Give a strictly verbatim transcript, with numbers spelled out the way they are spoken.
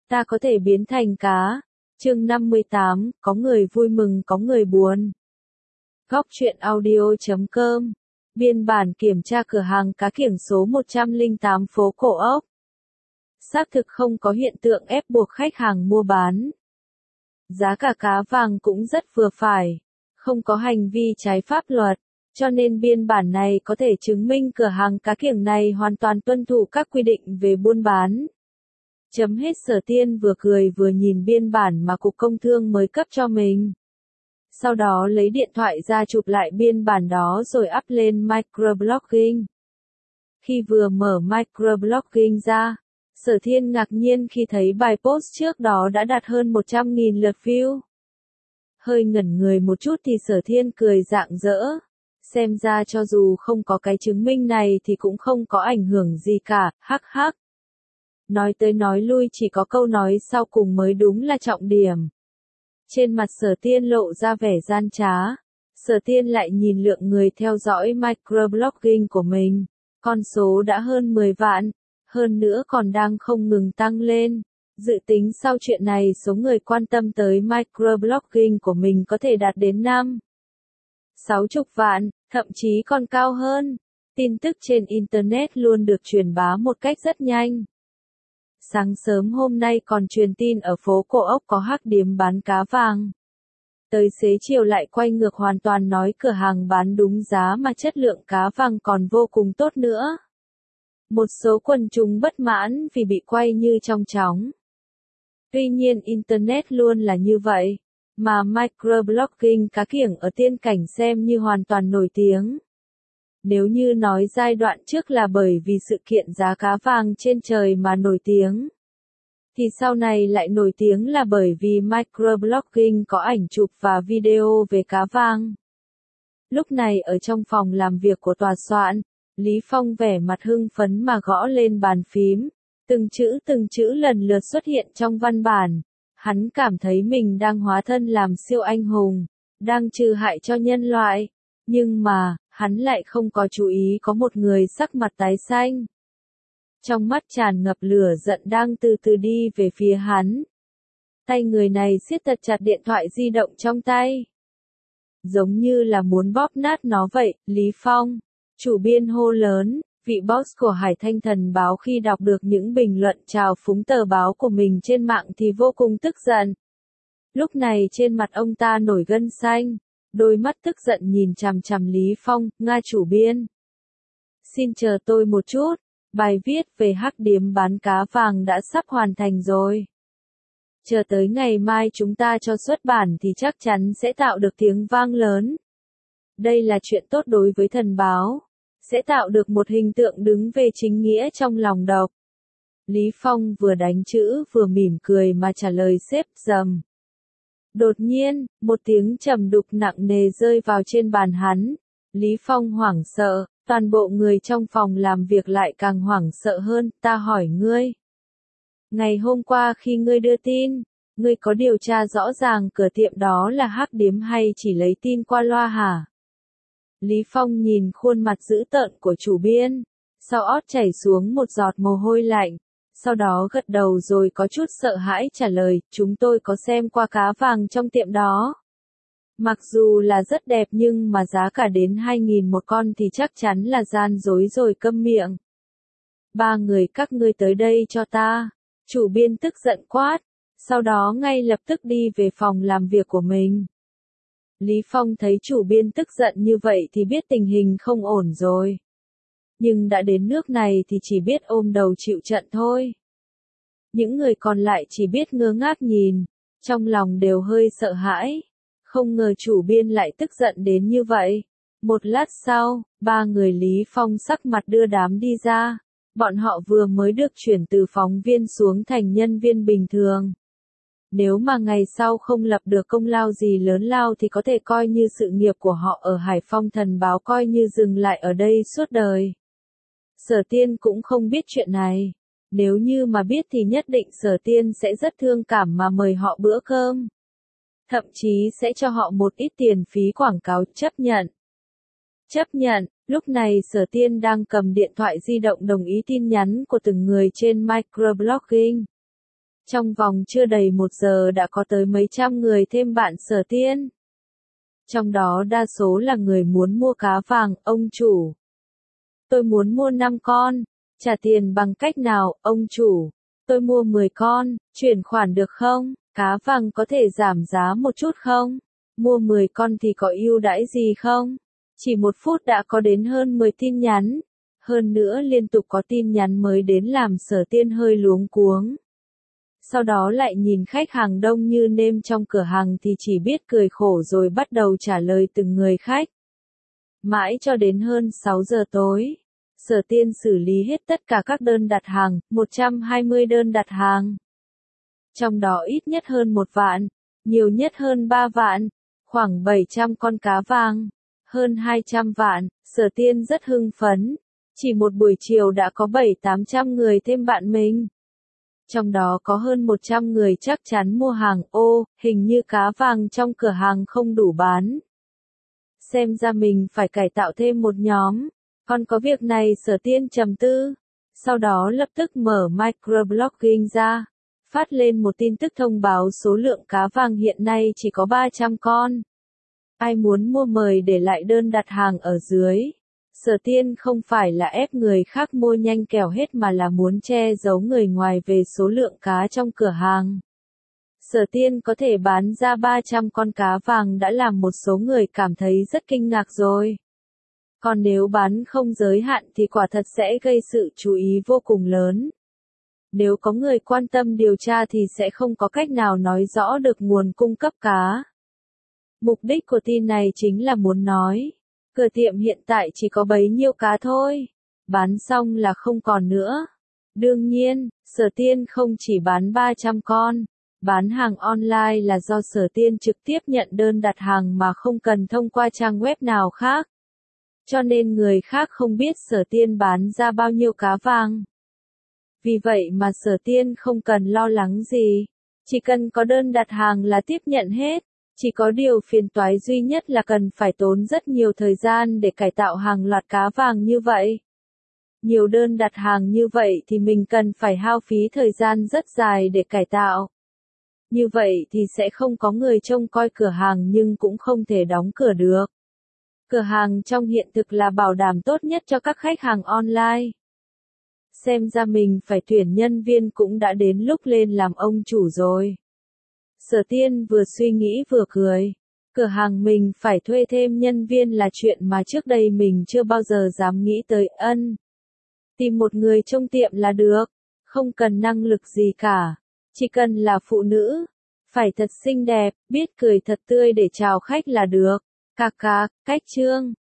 Ta có thể biến thành cá. Chương năm mươi tám, có người vui mừng có người buồn. Góc truyện audio chấm com. Biên bản kiểm tra cửa hàng cá kiểng số một trăm lẻ tám phố Cổ Ốc. Xác thực không có hiện tượng ép buộc khách hàng mua bán. Giá cả cá vàng cũng rất vừa phải, không có hành vi trái pháp luật, cho nên biên bản này có thể chứng minh cửa hàng cá kiểng này hoàn toàn tuân thủ các quy định về buôn bán. Chấm hết. Sở Tiên vừa cười vừa nhìn biên bản mà Cục Công Thương mới cấp cho mình. Sau đó lấy điện thoại ra chụp lại biên bản đó rồi up lên microblogging. Khi vừa mở microblogging ra, Sở Thiên ngạc nhiên khi thấy bài post trước đó đã đạt hơn một trăm nghìn lượt view. Hơi ngẩn người một chút thì Sở Thiên cười rạng rỡ. Xem ra cho dù không có cái chứng minh này thì cũng không có ảnh hưởng gì cả, hắc hắc. Nói tới nói lui chỉ có câu nói sau cùng mới đúng là trọng điểm. Trên mặt Sở Tiên lộ ra vẻ gian trá. Sở Tiên lại nhìn lượng người theo dõi microblogging của mình. Con số đã hơn mười vạn. Hơn nữa còn đang không ngừng tăng lên. Dự tính sau chuyện này số người quan tâm tới microblogging của mình có thể đạt đến năm, sáu chục vạn, thậm chí còn cao hơn. Tin tức trên Internet luôn được truyền bá một cách rất nhanh. Sáng sớm hôm nay còn truyền tin ở phố Cổ Ốc có hắc điếm bán cá vàng. Tới xế chiều lại quay ngược hoàn toàn nói cửa hàng bán đúng giá mà chất lượng cá vàng còn vô cùng tốt nữa. Một số quần chúng bất mãn vì bị quay như trong chóng. Tuy nhiên Internet luôn là như vậy, mà microblogging cá kiểng ở Tiên Cảnh xem như hoàn toàn nổi tiếng. Nếu như nói giai đoạn trước là bởi vì sự kiện giá cá vàng trên trời mà nổi tiếng, thì sau này lại nổi tiếng là bởi vì microblogging có ảnh chụp và video về cá vàng. Lúc này ở trong phòng làm việc của tòa soạn, Lý Phong vẻ mặt hưng phấn mà gõ lên bàn phím, từng chữ từng chữ lần lượt xuất hiện trong văn bản. Hắn cảm thấy mình đang hóa thân làm siêu anh hùng, đang trừ hại cho nhân loại. Nhưng mà, hắn lại không có chú ý có một người sắc mặt tái xanh. Trong mắt tràn ngập lửa giận đang từ từ đi về phía hắn. Tay người này siết thật chặt điện thoại di động trong tay. Giống như là muốn bóp nát nó vậy. Lý Phong, chủ biên hô lớn, vị boss của Hải Thanh Thần báo khi đọc được những bình luận trào phúng tờ báo của mình trên mạng thì vô cùng tức giận. Lúc này trên mặt ông ta nổi gân xanh. Đôi mắt tức giận nhìn chằm chằm Lý Phong, Nga chủ biên. Xin chờ tôi một chút, bài viết về hắc điếm bán cá vàng đã sắp hoàn thành rồi. Chờ tới ngày mai chúng ta cho xuất bản thì chắc chắn sẽ tạo được tiếng vang lớn. Đây là chuyện tốt đối với thần báo, sẽ tạo được một hình tượng đứng về chính nghĩa trong lòng độc. Lý Phong vừa đánh chữ vừa mỉm cười mà trả lời sếp dầm. Đột nhiên, một tiếng trầm đục nặng nề rơi vào trên bàn hắn. Lý Phong hoảng sợ, toàn bộ người trong phòng làm việc lại càng hoảng sợ hơn. Ta hỏi ngươi, ngày hôm qua khi ngươi đưa tin, ngươi có điều tra rõ ràng cửa tiệm đó là hắc điếm hay chỉ lấy tin qua loa hả? Lý Phong nhìn khuôn mặt dữ tợn của chủ biên, sau ót chảy xuống một giọt mồ hôi lạnh. Sau đó gật đầu rồi có chút sợ hãi trả lời, chúng tôi có xem qua cá vàng trong tiệm đó. Mặc dù là rất đẹp nhưng mà giá cả đến hai nghìn một con thì chắc chắn là gian dối rồi. Câm miệng. Ba người các ngươi tới đây cho ta. Chủ biên tức giận quát. Sau đó ngay lập tức đi về phòng làm việc của mình. Lý Phong thấy chủ biên tức giận như vậy thì biết tình hình không ổn rồi. Nhưng đã đến nước này thì chỉ biết ôm đầu chịu trận thôi. Những người còn lại chỉ biết ngơ ngác nhìn, trong lòng đều hơi sợ hãi. Không ngờ chủ biên lại tức giận đến như vậy. Một lát sau, ba người Lý Phong sắc mặt đưa đám đi ra. Bọn họ vừa mới được chuyển từ phóng viên xuống thành nhân viên bình thường. Nếu mà ngày sau không lập được công lao gì lớn lao thì có thể coi như sự nghiệp của họ ở Hải Phong Thần báo coi như dừng lại ở đây suốt đời. Sở Tiên cũng không biết chuyện này. Nếu như mà biết thì nhất định Sở Tiên sẽ rất thương cảm mà mời họ bữa cơm. Thậm chí sẽ cho họ một ít tiền phí quảng cáo. Chấp nhận. Chấp nhận, lúc này Sở Tiên đang cầm điện thoại di động đồng ý tin nhắn của từng người trên microblogging. Trong vòng chưa đầy một giờ đã có tới mấy trăm người thêm bạn Sở Tiên. Trong đó đa số là người muốn mua cá vàng, ông chủ. Tôi muốn mua năm con, trả tiền bằng cách nào, ông chủ? Tôi mua mười con, chuyển khoản được không? Cá vàng có thể giảm giá một chút không? Mua mười con thì có ưu đãi gì không? Chỉ một phút đã có đến hơn mười tin nhắn. Hơn nữa liên tục có tin nhắn mới đến làm Sở Tiên hơi luống cuống. Sau đó lại nhìn khách hàng đông như nêm trong cửa hàng thì chỉ biết cười khổ rồi bắt đầu trả lời từng người khách. Mãi cho đến hơn sáu giờ tối, Sở Tiên xử lý hết tất cả các đơn đặt hàng, một trăm hai mươi đơn đặt hàng. Trong đó ít nhất hơn một vạn, nhiều nhất hơn ba vạn, khoảng bảy trăm con cá vàng, hơn hai trăm vạn, Sở Tiên rất hưng phấn. Chỉ một buổi chiều đã có bảy tám trăm người thêm bạn mình. Trong đó có hơn một trăm người chắc chắn mua hàng, ô, hình như cá vàng trong cửa hàng không đủ bán. Xem ra mình phải cải tạo thêm một nhóm. Còn có việc này Sở Tiên trầm tư. Sau đó lập tức mở microblogging ra. Phát lên một tin tức thông báo số lượng cá vàng hiện nay chỉ có ba trăm con. Ai muốn mua mời để lại đơn đặt hàng ở dưới. Sở Tiên không phải là ép người khác mua nhanh kẻo hết mà là muốn che giấu người ngoài về số lượng cá trong cửa hàng. Sở Tiên có thể bán ra ba trăm con cá vàng đã làm một số người cảm thấy rất kinh ngạc rồi. Còn nếu bán không giới hạn thì quả thật sẽ gây sự chú ý vô cùng lớn. Nếu có người quan tâm điều tra thì sẽ không có cách nào nói rõ được nguồn cung cấp cá. Mục đích của tin này chính là muốn nói, cửa tiệm hiện tại chỉ có bấy nhiêu cá thôi, bán xong là không còn nữa. Đương nhiên, Sở Tiên không chỉ bán ba trăm con, bán hàng online là do Sở Tiên trực tiếp nhận đơn đặt hàng mà không cần thông qua trang web nào khác. Cho nên người khác không biết Sở Tiên bán ra bao nhiêu cá vàng. Vì vậy mà Sở Tiên không cần lo lắng gì, chỉ cần có đơn đặt hàng là tiếp nhận hết. Chỉ có điều phiền toái duy nhất là cần phải tốn rất nhiều thời gian để cải tạo hàng loạt cá vàng như vậy. Nhiều đơn đặt hàng như vậy thì mình cần phải hao phí thời gian rất dài để cải tạo. Như vậy thì sẽ không có người trông coi cửa hàng nhưng cũng không thể đóng cửa được. Cửa hàng trong hiện thực là bảo đảm tốt nhất cho các khách hàng online. Xem ra mình phải tuyển nhân viên cũng đã đến lúc lên làm ông chủ rồi. Sở Tiên vừa suy nghĩ vừa cười. Cửa hàng mình phải thuê thêm nhân viên là chuyện mà trước đây mình chưa bao giờ dám nghĩ tới. Ân. Tìm một người trông tiệm là được. Không cần năng lực gì cả. Chỉ cần là phụ nữ. Phải thật xinh đẹp, biết cười thật tươi để chào khách là được. Cạc cạc, cách chương.